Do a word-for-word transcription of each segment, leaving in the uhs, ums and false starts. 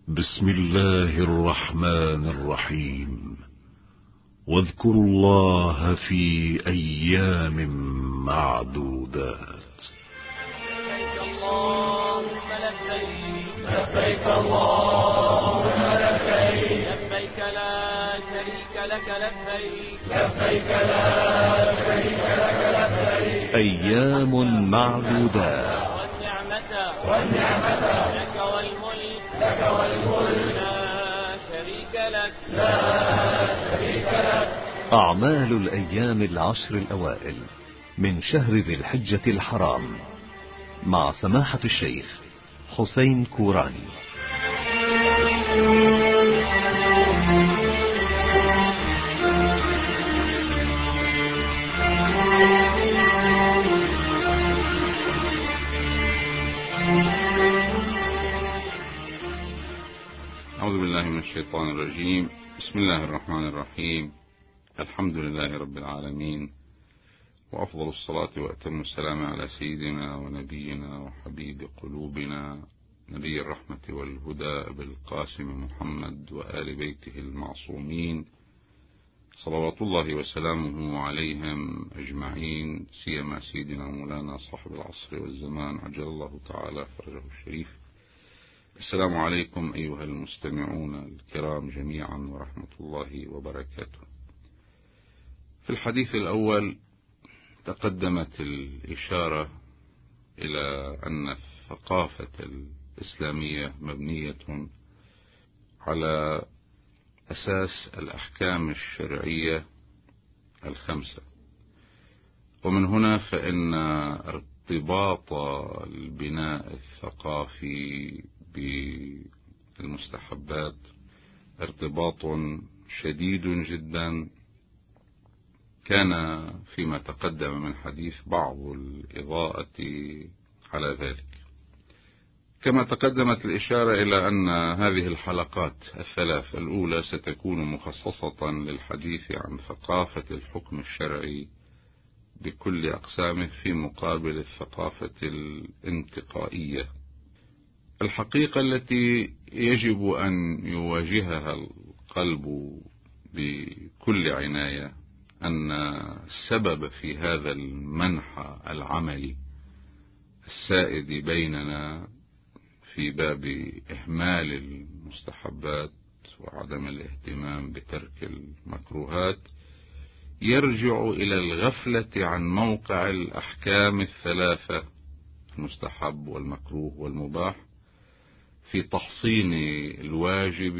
بسم الله الرحمن الرحيم. واذكروا الله في أيام معدودات. لبيك اللهم لبيك لبيك اللهم لبيك لبيك لا شريك لك لبيك لبيك لا شريك لك لبيك أيام معدودات. والنعمة والنعمة لك والملك لك والملك لا شريك لك لا شريك لك. أعمال الأيام العشر الأوائل من شهر ذي الحجة الحرام، مع سماحة الشيخ حسين كوراني. أعوذ بالله من الشيطان الرجيم. بسم الله الرحمن الرحيم. الحمد لله رب العالمين، وأفضل الصلاة وأتم السلام على سيدنا ونبينا وحبيب قلوبنا نبي الرحمة والهدى بالقاسم محمد وآل بيته المعصومين صلوات الله وسلامه عليهم أجمعين، سيما سيدنا مولانا صاحب العصر والزمان عجل الله تعالى فرجه الشريف. السلام عليكم أيها المستمعون الكرام جميعا ورحمة الله وبركاته. في الحديث الأول تقدمت الإشارة إلى أن الثقافة الإسلامية مبنية على أساس الأحكام الشرعية الخمسة، ومن هنا فإن ارتباط البناء الثقافي بالمستحبات ارتباط شديد جدا، كان فيما تقدم من حديث بعض الإضاءة على ذلك. كما تقدمت الإشارة إلى أن هذه الحلقات الثلاث الأولى ستكون مخصصة للحديث عن ثقافة الحكم الشرعي بكل أقسامه في مقابل الثقافة الانتقائية. الحقيقة التي يجب أن يواجهها القلب بكل عناية أن السبب في هذا المنحى العملي السائد بيننا في باب إهمال المستحبات وعدم الاهتمام بترك المكروهات يرجع إلى الغفلة عن موقع الأحكام الثلاثة المستحب والمكروه والمباح في تحصين الواجب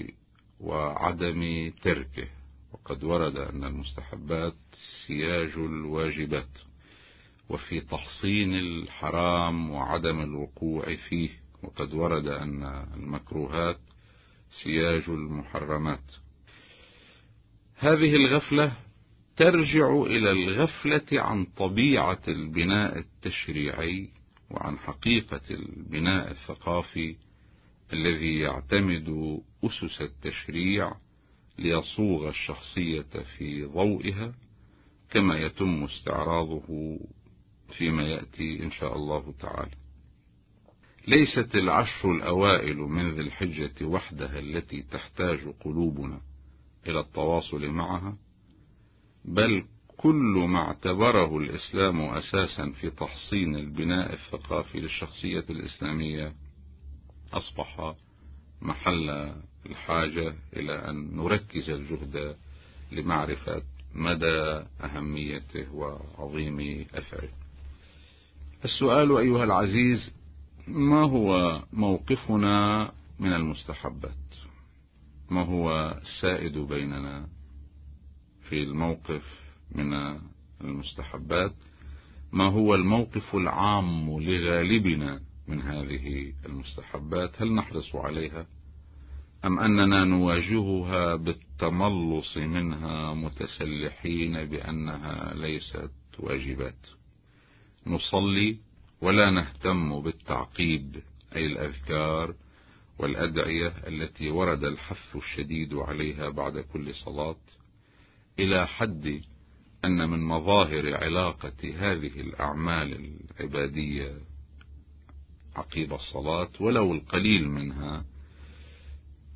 وعدم تركه. وقد ورد أن المستحبات سياج الواجبات، وفي تحصين الحرام وعدم الوقوع فيه، وقد ورد أن المكروهات سياج المحرمات. هذه الغفلة ترجع إلى الغفلة عن طبيعة البناء التشريعي وعن حقيقة البناء الثقافي الذي يعتمد أسس التشريع ليصوغ الشخصية في ضوئها، كما يتم استعراضه فيما يأتي إن شاء الله تعالى. ليست العشر الأوائل من ذي الحجة وحدها التي تحتاج قلوبنا إلى التواصل معها، بل كل ما اعتبره الإسلام أساسا في تحصين البناء الثقافي للشخصية الإسلامية أصبح محل الحاجة إلى أن نركز الجهد لمعرفة مدى أهميته وعظيم أثره. السؤال أيها العزيز: ما هو موقفنا من المستحبات؟ ما هو السائد بيننا في الموقف من المستحبات؟ ما هو الموقف العام لغالبنا من هذه المستحبات؟ هل نحرص عليها أم أننا نواجهها بالتملص منها متسلحين بأنها ليست واجبات؟ نصلي ولا نهتم بالتعقيب، أي الأذكار والأدعية التي ورد الحث الشديد عليها بعد كل صلاة، إلى حد أن من مظاهر علاقة هذه الأعمال العبادية عقيب الصلاة ولو القليل منها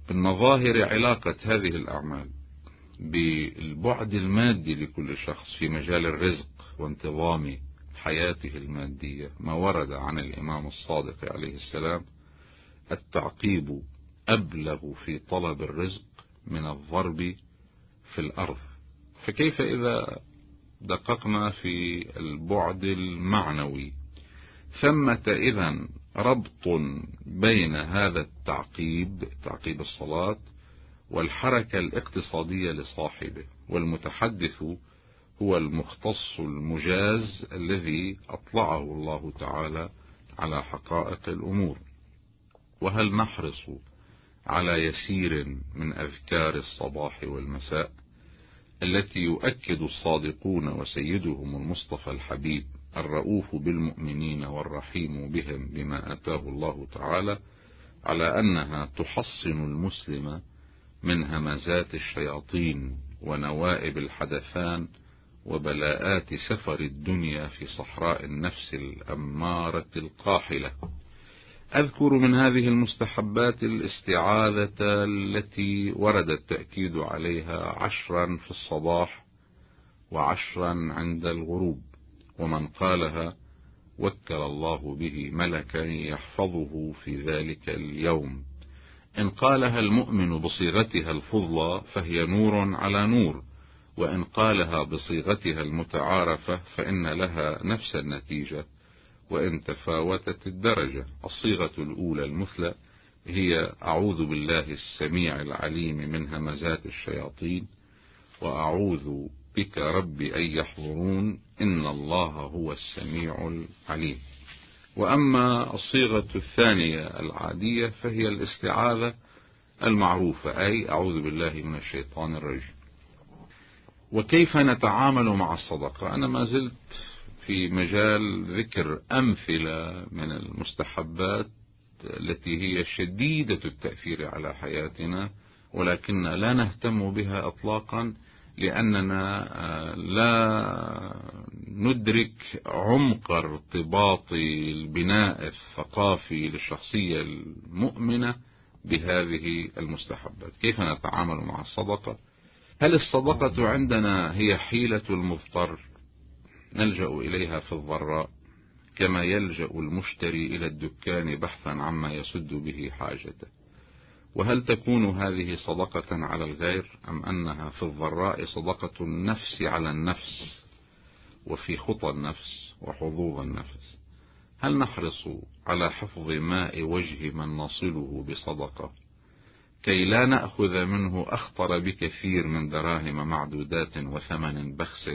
بالمظاهر علاقة هذه الأعمال بالبعد المادي لكل شخص في مجال الرزق وانتظام حياته المادية، ما ورد عن الإمام الصادق عليه السلام: التعقيب أبلغ في طلب الرزق من الضرب في الأرض. فكيف إذا دققنا في البعد المعنوي؟ ثمة إذن ربط بين هذا التعقيب، تعقيب الصلاة، والحركة الاقتصادية لصاحبه، والمتحدث هو المختص المجاز الذي أطلعه الله تعالى على حقائق الأمور. وهل نحرص على يسير من أذكار الصباح والمساء التي يؤكد الصادقون وسيدهم المصطفى الحبيب الرؤوف بالمؤمنين والرحيم بهم بما أتاه الله تعالى على أنها تحصن المسلم من همزات الشياطين ونوائب الحدثان وبلاءات سفر الدنيا في صحراء النفس الأمارة القاحلة؟ أذكر من هذه المستحبات الاستعاذة التي ورد التأكيد عليها عشرا في الصباح وعشرا عند الغروب، ومن قالها وكل الله به ملكا يحفظه في ذلك اليوم. إن قالها المؤمن بصيغتها الفضلى فهي نور على نور، وإن قالها بصيغتها المتعارفة فإن لها نفس النتيجة وإن تفاوتت الدرجة. الصيغة الأولى المثلى هي: أعوذ بالله السميع العليم من همزات الشياطين، وأعوذ بك رب أن يحضرون، إن الله هو السميع العليم. وأما الصيغة الثانية العادية فهي الاستعاذة المعروفة، أي أعوذ بالله من الشيطان الرجيم. وكيف نتعامل مع الصدقة؟ أنا ما زلت في مجال ذكر أمثلة من المستحبات التي هي شديدة التأثير على حياتنا، ولكن لا نهتم بها إطلاقا لأننا لا ندرك عمق ارتباط البناء الثقافي للشخصية المؤمنة بهذه المستحبات. كيف نتعامل مع الصدقة؟ هل الصدقة عندنا هي حيلة المضطر نلجأ إليها في الضراء كما يلجأ المشتري إلى الدكان بحثا عما يسد به حاجته؟ وهل تكون هذه صدقة على الغير أم أنها في الضراء صدقة النفس على النفس وفي خطى النفس وحظوظ النفس؟ هل نحرص على حفظ ماء وجه من نصله بصدقة كي لا نأخذ منه أخطر بكثير من دراهم معدودات وثمن بخس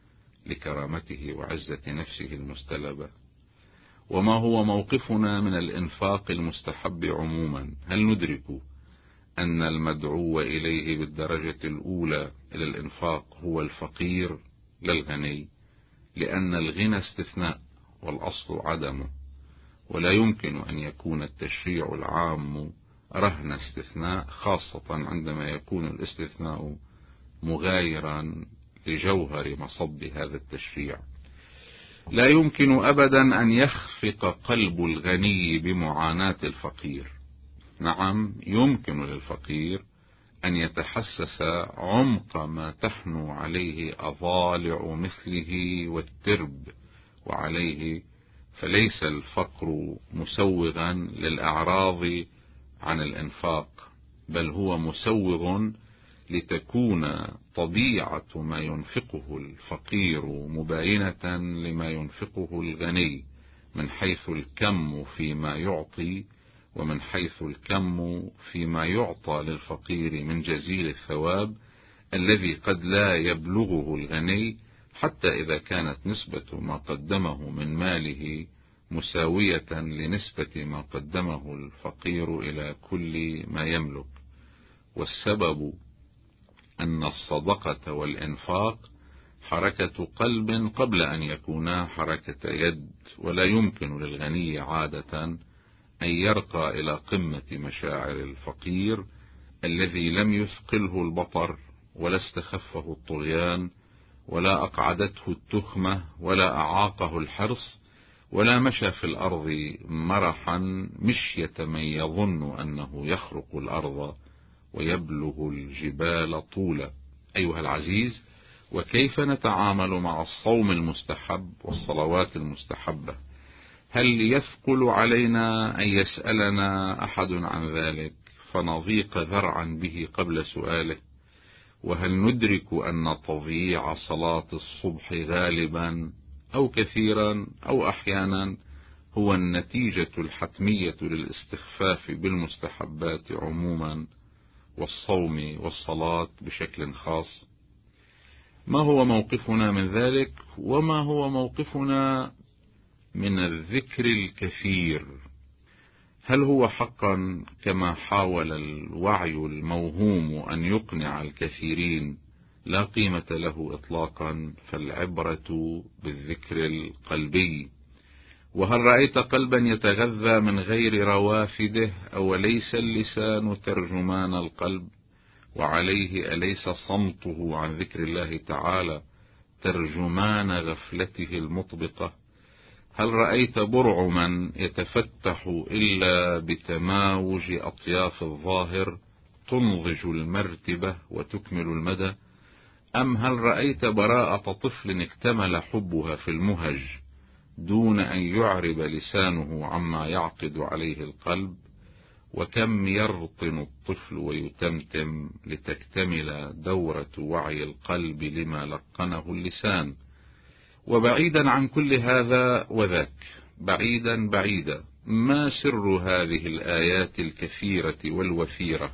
لكرامته وعزة نفسه المستلبة؟ وما هو موقفنا من الإنفاق المستحب عموما؟ هل ندرك أن المدعو إليه بالدرجة الأولى إلى الإنفاق هو الفقير لا الغني، لأن الغنى استثناء والأصل عدمه، ولا يمكن أن يكون التشريع العام رهن استثناء، خاصة عندما يكون الاستثناء مغايرا لجوهر مصب هذا التشريع. لا يمكن أبدا أن يخفق قلب الغني بمعاناة الفقير. نعم، يمكن للفقير أن يتحسس عمق ما تحنو عليه أضالع مثله والترب وعليه، فليس الفقر مسوغا للأعراض عن الإنفاق، بل هو مسوغ لتكون طبيعة ما ينفقه الفقير مباينة لما ينفقه الغني من حيث الكم فيما يعطي، ومن حيث الكم فيما يعطى للفقير من جزيل الثواب الذي قد لا يبلغه الغني، حتى إذا كانت نسبة ما قدمه من ماله مساوية لنسبة ما قدمه الفقير إلى كل ما يملك. والسبب أن الصدقة والإنفاق حركة قلب قبل أن يكونا حركة يد، ولا يمكن للغني عادة أن يرقى إلى قمة مشاعر الفقير الذي لم يثقله البطر ولا استخفه الطغيان ولا أقعدته التخمة ولا أعاقه الحرص ولا مشى في الأرض مرحا مشية من يظن أنه يخرق الأرض ويبلغ الجبال طولا. أيها العزيز، وكيف نتعامل مع الصوم المستحب والصلوات المستحبة؟ هل يثقل علينا أن يسألنا أحد عن ذلك فنضيق ذرعا به قبل سؤاله؟ وهل ندرك أن تضييع صلاة الصبح غالبا أو كثيرا أو أحيانا هو النتيجة الحتمية للاستخفاف بالمستحبات عموما والصوم والصلاة بشكل خاص؟ ما هو موقفنا من ذلك؟ وما هو موقفنا من الذكر الكثير؟ هل هو حقا كما حاول الوعي الموهوم أن يقنع الكثيرين لا قيمة له إطلاقا، فالعبرة بالذكر القلبي؟ وهل رأيت قلبا يتغذى من غير روافده؟ أوليس اللسان ترجمان القلب؟ وعليه أليس صمته عن ذكر الله تعالى ترجمان غفلته المطبقة؟ هل رأيت برعما يتفتح إلا بتماوج أطياف الظاهر تنضج المرتبة وتكمل المدى؟ أم هل رأيت براءة طفل اكتمل حبها في المهج دون أن يعرب لسانه عما يعقد عليه القلب؟ وكم يرطن الطفل ويتمتم لتكتمل دورة وعي القلب لما لقنه اللسان. وبعيدا عن كل هذا وذاك، بعيدا بعيدا، ما سر هذه الآيات الكثيرة والوفيرة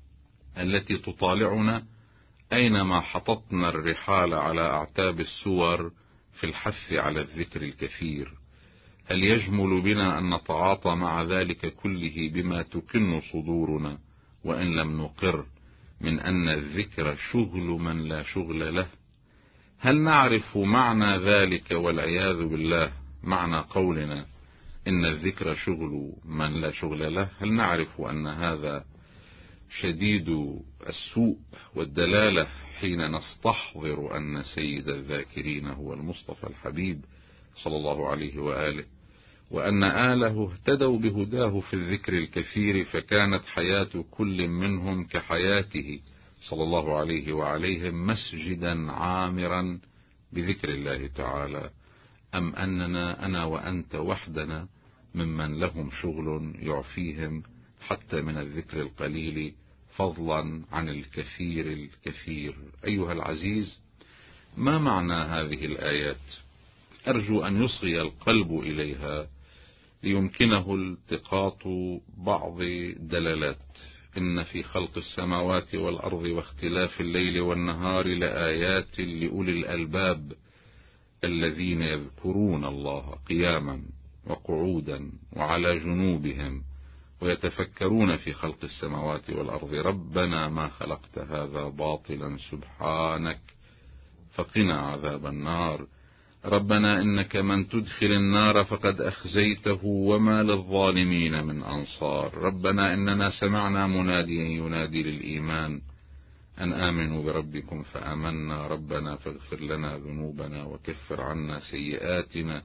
التي تطالعنا أينما حطتنا الرحال على أعتاب السور في الحث على الذكر الكثير؟ هل يجمل بنا أن نتعاطى مع ذلك كله بما تكن صدورنا وإن لم نقر من أن الذكر شغل من لا شغل له؟ هل نعرف معنى ذلك والعياذ بالله، معنى قولنا إن الذكر شغل من لا شغل له؟ هل نعرف أن هذا شديد السوء والدلالة حين نستحضر أن سيد الذاكرين هو المصطفى الحبيب صلى الله عليه وآله، وأن آله اهتدوا بهداه في الذكر الكثير، فكانت حياة كل منهم كحياته صلى الله عليه وعليهم مسجدا عامرا بذكر الله تعالى؟ أم أننا أنا وأنت وحدنا ممن لهم شغل يعفيهم حتى من الذكر القليل فضلا عن الكثير الكثير؟ أيها العزيز، ما معنى هذه الآيات؟ أرجو أن يصغي القلب إليها ليمكنه التقاط بعض دلالات. إن في خلق السماوات والأرض واختلاف الليل والنهار لآيات لأولي الألباب الذين يذكرون الله قياما وقعودا وعلى جنوبهم ويتفكرون في خلق السماوات والأرض ربنا ما خلقت هذا باطلا سبحانك فقنا عذاب النار ربنا إنك من تدخل النار فقد أخزيته وما للظالمين من أنصار ربنا إننا سمعنا مناديا ينادي للإيمان أن آمنوا بربكم فآمنا ربنا فاغفر لنا ذنوبنا وكفر عنا سيئاتنا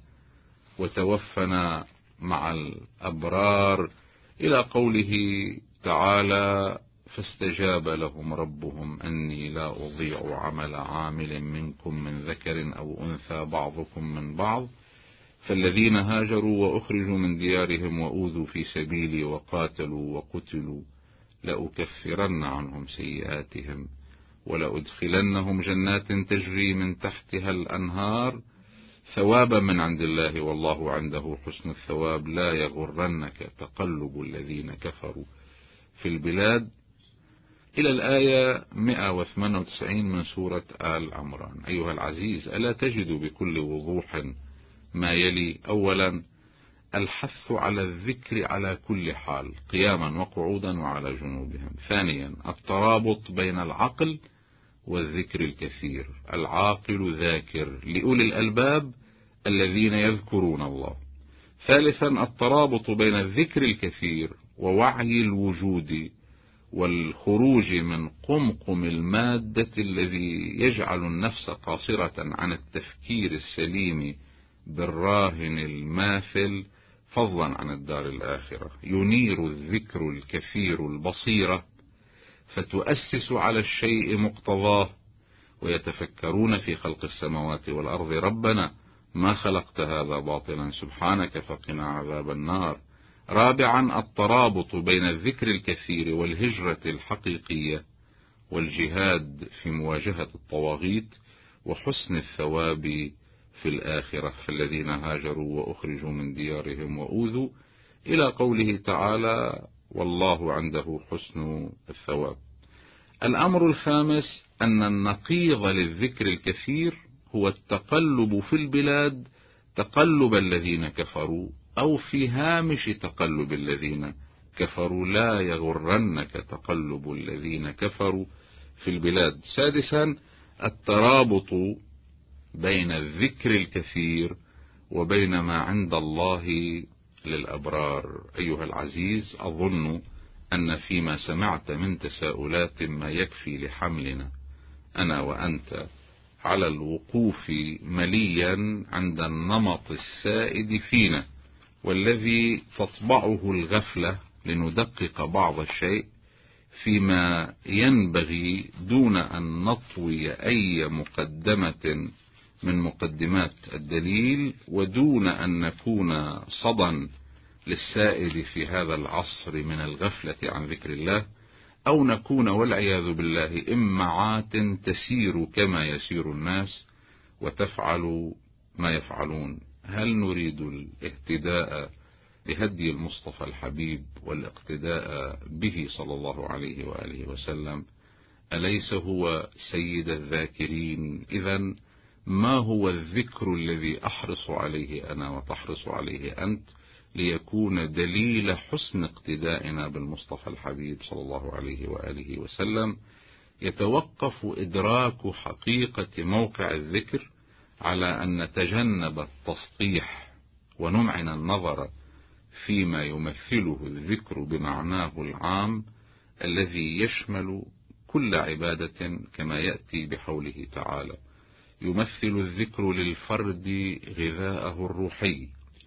وتوفنا مع الأبرار إلى قوله تعالى فاستجاب لهم ربهم أني لا أضيع عمل عامل منكم من ذكر أو أنثى بعضكم من بعض فالذين هاجروا وأخرجوا من ديارهم وأوذوا في سبيلي وقاتلوا وقتلوا لأكفرن عنهم سيئاتهم ولأدخلنهم جنات تجري من تحتها الأنهار ثوابا من عند الله والله عنده حسن الثواب لا يغرنك تقلب الذين كفروا في البلاد إلى الآية مئة وثمانية وتسعين من سورة آل عمران. أيها العزيز، ألا تجد بكل وضوح ما يلي؟ أولا الحث على الذكر على كل حال قياما وقعودا وعلى جنوبهم. ثانيا الترابط بين العقل والذكر الكثير، العاقل ذاكر لأولي الألباب الذين يذكرون الله. ثالثا الترابط بين الذكر الكثير ووعي الوجود والخروج من قمقم المادة الذي يجعل النفس قاصرة عن التفكير السليم بالراهن الماثل فضلا عن الدار الآخرة. ينير الذكر الكثير البصيرة فتؤسس على الشيء مقتضاه، ويتفكرون في خلق السماوات والأرض ربنا ما خلقت هذا باطلا سبحانك فقنا عذاب النار. رابعا الترابط بين الذكر الكثير والهجرة الحقيقية والجهاد في مواجهة الطواغيت وحسن الثواب في الآخرة، فالذين هاجروا وأخرجوا من ديارهم وأوذوا إلى قوله تعالى والله عنده حسن الثواب. الأمر الخامس أن النقيض للذكر الكثير هو التقلب في البلاد تقلب الذين كفروا أو في هامش تقلب الذين كفروا، لا يغرنك تقلب الذين كفروا في البلاد. سادسا الترابط بين الذكر الكثير وبين ما عند الله للأبرار. أيها العزيز، أظن أن فيما سمعت من تساؤلات ما يكفي لحملنا أنا وأنت على الوقوف مليا عند النمط السائد فينا والذي تطبعه الغفلة لندقق بعض الشيء فيما ينبغي دون أن نطوي أي مقدمة من مقدمات الدليل، ودون أن نكون صدى للسائد في هذا العصر من الغفلة عن ذكر الله، أو نكون والعياذ بالله إمعات تسير كما يسير الناس وتفعل ما يفعلون. هل نريد الاهتداء بهدي المصطفى الحبيب والاقتداء به صلى الله عليه وآله وسلم؟ أليس هو سيد الذاكرين؟ إذن ما هو الذكر الذي أحرص عليه أنا وتحرص عليه أنت ليكون دليل حسن اقتدائنا بالمصطفى الحبيب صلى الله عليه وآله وسلم؟ يتوقف إدراك حقيقة موقع الذكر على أن نتجنب التسطيح ونمعن النظر فيما يمثله الذكر بمعناه العام الذي يشمل كل عبادة، كما يأتي بحوله تعالى: يمثل الذكر للفرد غذاءه الروحي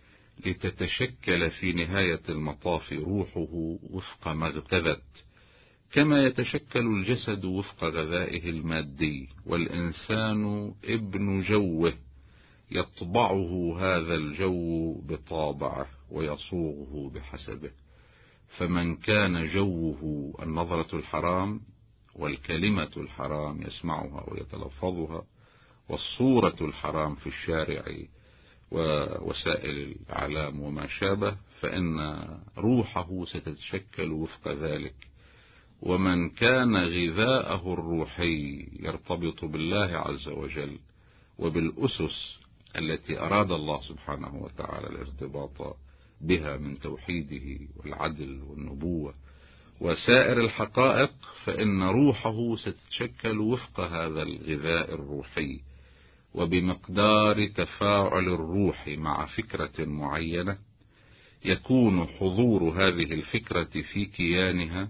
لتتشكل في نهاية المطاف روحه وفق ما اغتذت، كما يتشكل الجسد وفق غذائه المادي، والإنسان ابن جوه يطبعه هذا الجو بطابعه ويصوغه بحسبه. فمن كان جوه النظرة الحرام والكلمة الحرام يسمعها ويتلفظها والصورة الحرام في الشارع ووسائل الإعلام وما شابه، فإن روحه ستتشكل وفق ذلك. ومن كان غذاءه الروحي يرتبط بالله عز وجل وبالأسس التي أراد الله سبحانه وتعالى الارتباط بها من توحيده والعدل والنبوة وسائر الحقائق، فإن روحه ستتشكل وفق هذا الغذاء الروحي. وبمقدار تفاعل الروح مع فكرة معينة يكون حضور هذه الفكرة في كيانها،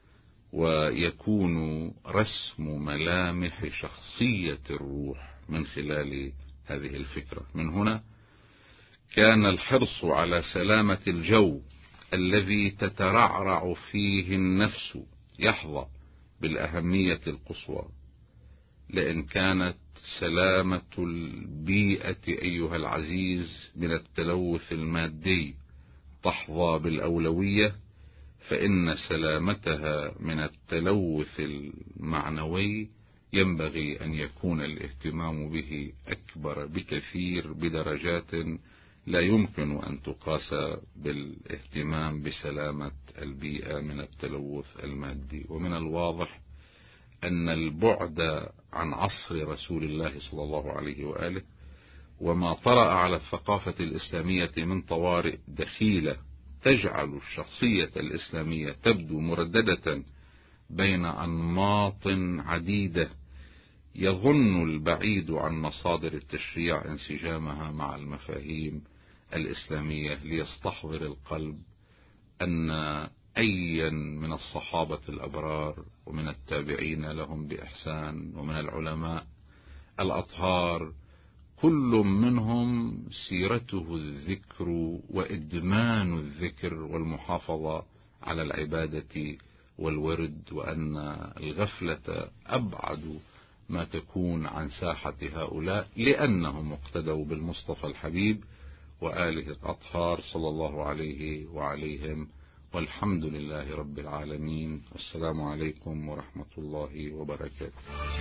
ويكون رسم ملامح شخصية الروح من خلال هذه الفكرة. من هنا كان الحرص على سلامة الجو الذي تترعرع فيه النفس يحظى بالأهمية القصوى، لأن كانت سلامة البيئة أيها العزيز من التلوث المادي تحظى بالأولوية، فإن سلامتها من التلوث المعنوي ينبغي أن يكون الاهتمام به أكبر بكثير بدرجات لا يمكن أن تقاس بالاهتمام بسلامة البيئة من التلوث المادي. ومن الواضح أن البعد عن عصر رسول الله صلى الله عليه وآله وما طرأ على الثقافة الإسلامية من طوارئ دخيلة تجعل الشخصية الإسلامية تبدو مرددة بين أنماط عديدة، يظن البعيد عن مصادر التشريع انسجامها مع المفاهيم الإسلامية، ليستحضر القلب أن أيا من الصحابة الأبرار ومن التابعين لهم بإحسان ومن العلماء الأطهار كل منهم سيرته الذكر وإدمان الذكر والمحافظة على العبادة والورد، وأن الغفلة أبعد ما تكون عن ساحة هؤلاء، لأنهم اقتدوا بالمصطفى الحبيب وآله الأطهار صلى الله عليه وعليهم، والحمد لله رب العالمين. والسلام عليكم ورحمة الله وبركاته.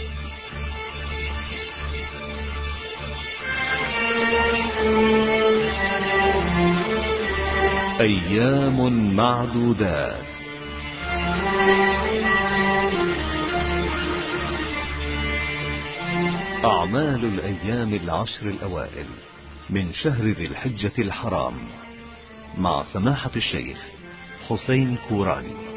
أيام معدودات. أعمال الأيام العشر الأوائل من شهر ذي الحجة الحرام، مع سماحة الشيخ حسين كوراني.